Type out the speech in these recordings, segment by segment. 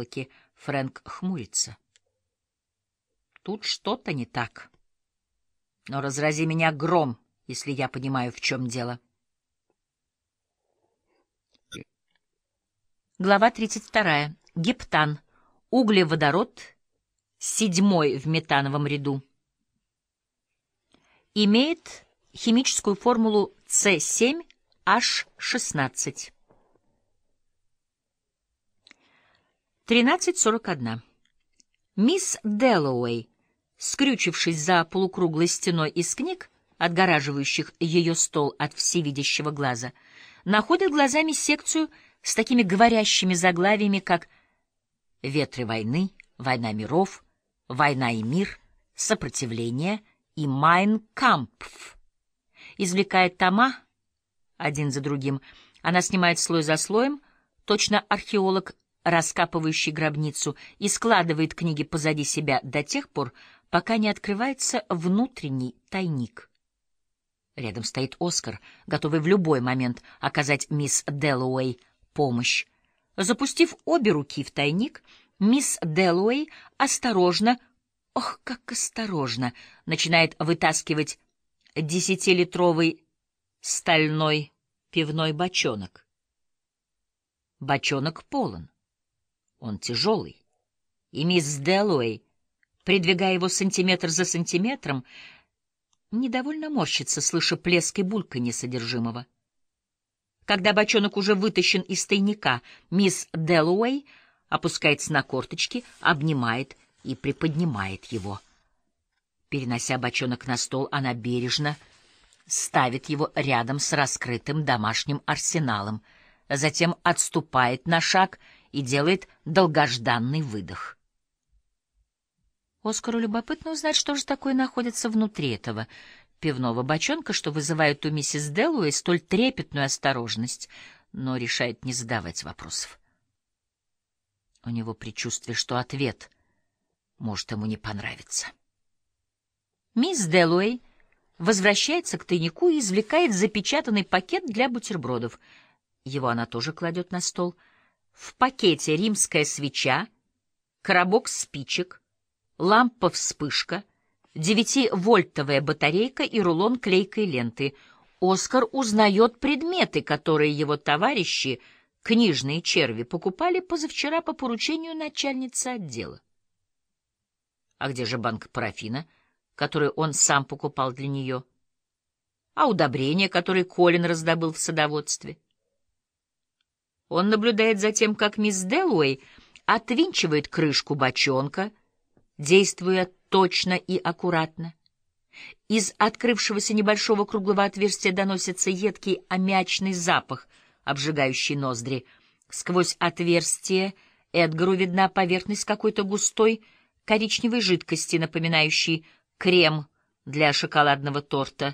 яблоки. Фрэнк хмурится. Тут что-то не так. Но разрази меня гром, если я понимаю, в чем дело. Глава 32. Гептан. Углеводород, 7-й в метановом ряду. Имеет химическую формулу С7H16. 13:41. Мисс Дэллоуэй, скрючившись за полукруглой стеной из книг, отгораживающих ее стол от всевидящего глаза, находит глазами секцию с такими говорящими заглавиями, как «Ветры войны», «Война миров», «Война и мир», «Сопротивление» и «Майн Кампф». Извлекает тома один за другим. Она снимает слой за слоем, точно археолог, раскапывающий гробницу, и складывает книги позади себя до тех пор, пока не открывается внутренний тайник. Рядом стоит Оскар, готовый в любой момент оказать мисс Дэллоуэй помощь. Запустив обе руки в тайник, мисс Дэллоуэй осторожно, ох, как осторожно, начинает вытаскивать 10-литровый стальной пивной бочонок. Бочонок полон. Он тяжелый. И мисс Дэллоуэй, придвигая его сантиметр за сантиметром, недовольно морщится, слыша плеск и бульканье содержимого. Когда бочонок уже вытащен из тайника, мисс Дэллоуэй опускается на корточки, обнимает и приподнимает его. Перенося бочонок на стол, она бережно ставит его рядом с раскрытым домашним арсеналом, затем отступает на шаг и делает долгожданный выдох. Оскару любопытно узнать, что же такое находится внутри этого пивного бочонка, что вызывает у миссис Дэллоуэй столь трепетную осторожность, но решает не задавать вопросов. У него предчувствие, что ответ может ему не понравиться. Мисс Дэллоуэй возвращается к тайнику и извлекает запечатанный пакет для бутербродов. Его она тоже кладет на стол. В пакете римская свеча, коробок спичек, лампа-вспышка, 9-вольтовая батарейка и рулон клейкой ленты. Оскар узнает предметы, которые его товарищи, книжные черви, покупали позавчера по поручению начальницы отдела. А где же банка парафина, которую он сам покупал для нее? А удобрения, которые Колин раздобыл в садоводстве? Он наблюдает за тем, как мисс Дэллоуэй отвинчивает крышку бочонка, действуя точно и аккуратно. Из открывшегося небольшого круглого отверстия доносится едкий аммиачный запах, обжигающий ноздри. Сквозь отверстие Эдгару видна поверхность какой-то густой коричневой жидкости, напоминающей крем для шоколадного торта.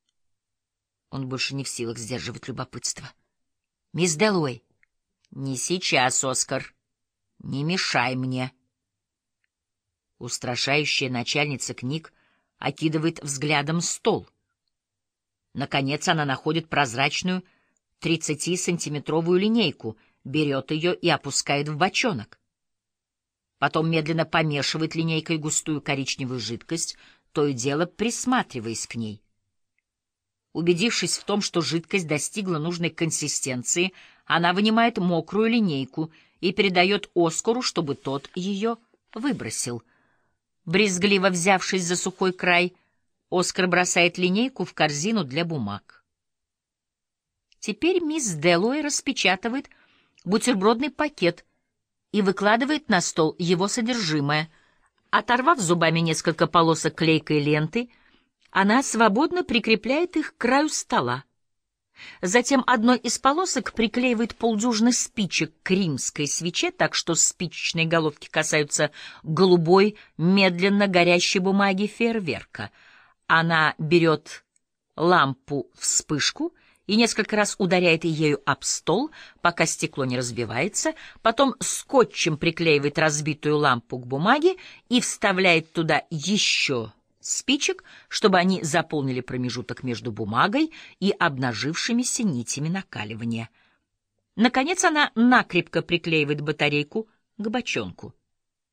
Он больше не в силах сдерживать любопытство. «Мисс Дэллоуэй!» «Не сейчас, Оскар. Не мешай мне». Устрашающая начальница книг окидывает взглядом стол. Наконец она находит прозрачную 30-сантиметровую линейку, берет ее и опускает в бочонок. Потом медленно помешивает линейкой густую коричневую жидкость, то и дело присматриваясь к ней. Убедившись в том, что жидкость достигла нужной консистенции, она вынимает мокрую линейку и передает Оскару, чтобы тот ее выбросил. Брезгливо взявшись за сухой край, Оскар бросает линейку в корзину для бумаг. Теперь мисс Дэллоуэй распечатывает бутербродный пакет и выкладывает на стол его содержимое. Оторвав зубами несколько полосок клейкой ленты, она свободно прикрепляет их к краю стола. Затем одной из полосок приклеивает полдюжины спичек к римской свече, так что спичечные головки касаются голубой, медленно горящей бумаги фейерверка. Она берет лампу-вспышку и несколько раз ударяет ею об стол, пока стекло не разбивается, потом скотчем приклеивает разбитую лампу к бумаге и вставляет туда еще спичек, чтобы они заполнили промежуток между бумагой и обнажившимися нитями накаливания. Наконец она накрепко приклеивает батарейку к бочонку.